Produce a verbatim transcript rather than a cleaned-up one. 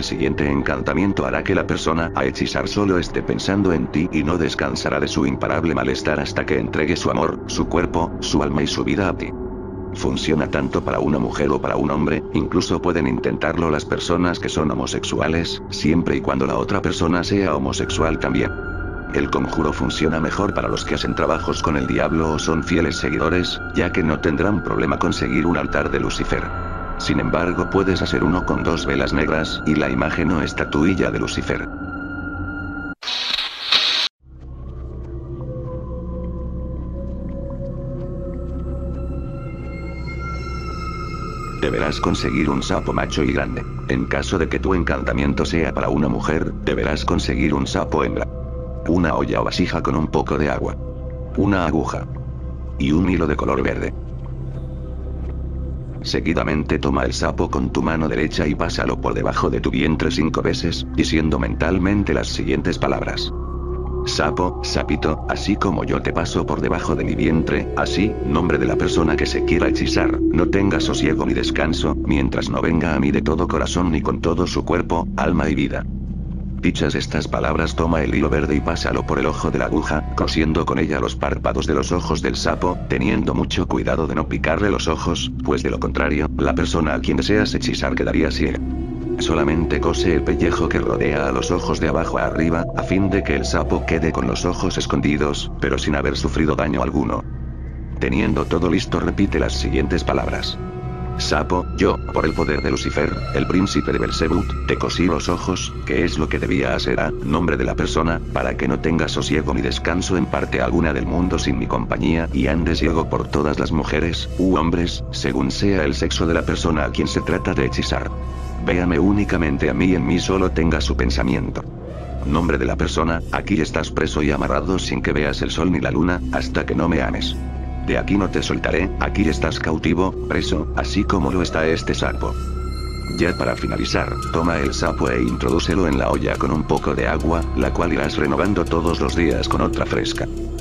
El siguiente encantamiento hará que la persona a hechizar solo esté pensando en ti y no descansará de su imparable malestar hasta que entregue su amor, su cuerpo, su alma y su vida a ti. Funciona tanto para una mujer o para un hombre, incluso pueden intentarlo las personas que son homosexuales, siempre y cuando la otra persona sea homosexual también. El conjuro funciona mejor para los que hacen trabajos con el diablo o son fieles seguidores, ya que no tendrán problema conseguir un altar de Lucifer. Sin embargo, puedes hacer uno con dos velas negras y la imagen o estatuilla de Lucifer. Deberás conseguir un sapo macho y grande. En caso de que tu encantamiento sea para una mujer, deberás conseguir un sapo hembra. Una olla o vasija con un poco de agua. Una aguja. Y un hilo de color verde. Seguidamente toma el sapo con tu mano derecha y pásalo por debajo de tu vientre cinco veces, diciendo mentalmente las siguientes palabras. Sapo, sapito, así como yo te paso por debajo de mi vientre, así, nombre de la persona que se quiera hechizar, no tenga sosiego ni descanso, mientras no venga a mí de todo corazón ni con todo su cuerpo, alma y vida. Dichas estas palabras, toma el hilo verde y pásalo por el ojo de la aguja, cosiendo con ella los párpados de los ojos del sapo, teniendo mucho cuidado de no picarle los ojos, pues de lo contrario, la persona a quien deseas hechizar quedaría ciega. Solamente cose el pellejo que rodea a los ojos de abajo a arriba, a fin de que el sapo quede con los ojos escondidos, pero sin haber sufrido daño alguno. Teniendo todo listo, repite las siguientes palabras. Sapo, yo, por el poder de Lucifer, el príncipe de Belzebut, te cosí los ojos, que es lo que debía hacer a nombre de la persona, para que no tengas sosiego ni descanso en parte alguna del mundo sin mi compañía, y andes ciego por todas las mujeres, u hombres, según sea el sexo de la persona a quien se trata de hechizar. Véame únicamente a mí y en mí solo tenga su pensamiento. Nombre de la persona, aquí estás preso y amarrado sin que veas el sol ni la luna, hasta que no me ames. De aquí no te soltaré, aquí estás cautivo, preso, así como lo está este sapo. Ya para finalizar, toma el sapo e introdúcelo en la olla con un poco de agua, la cual irás renovando todos los días con otra fresca.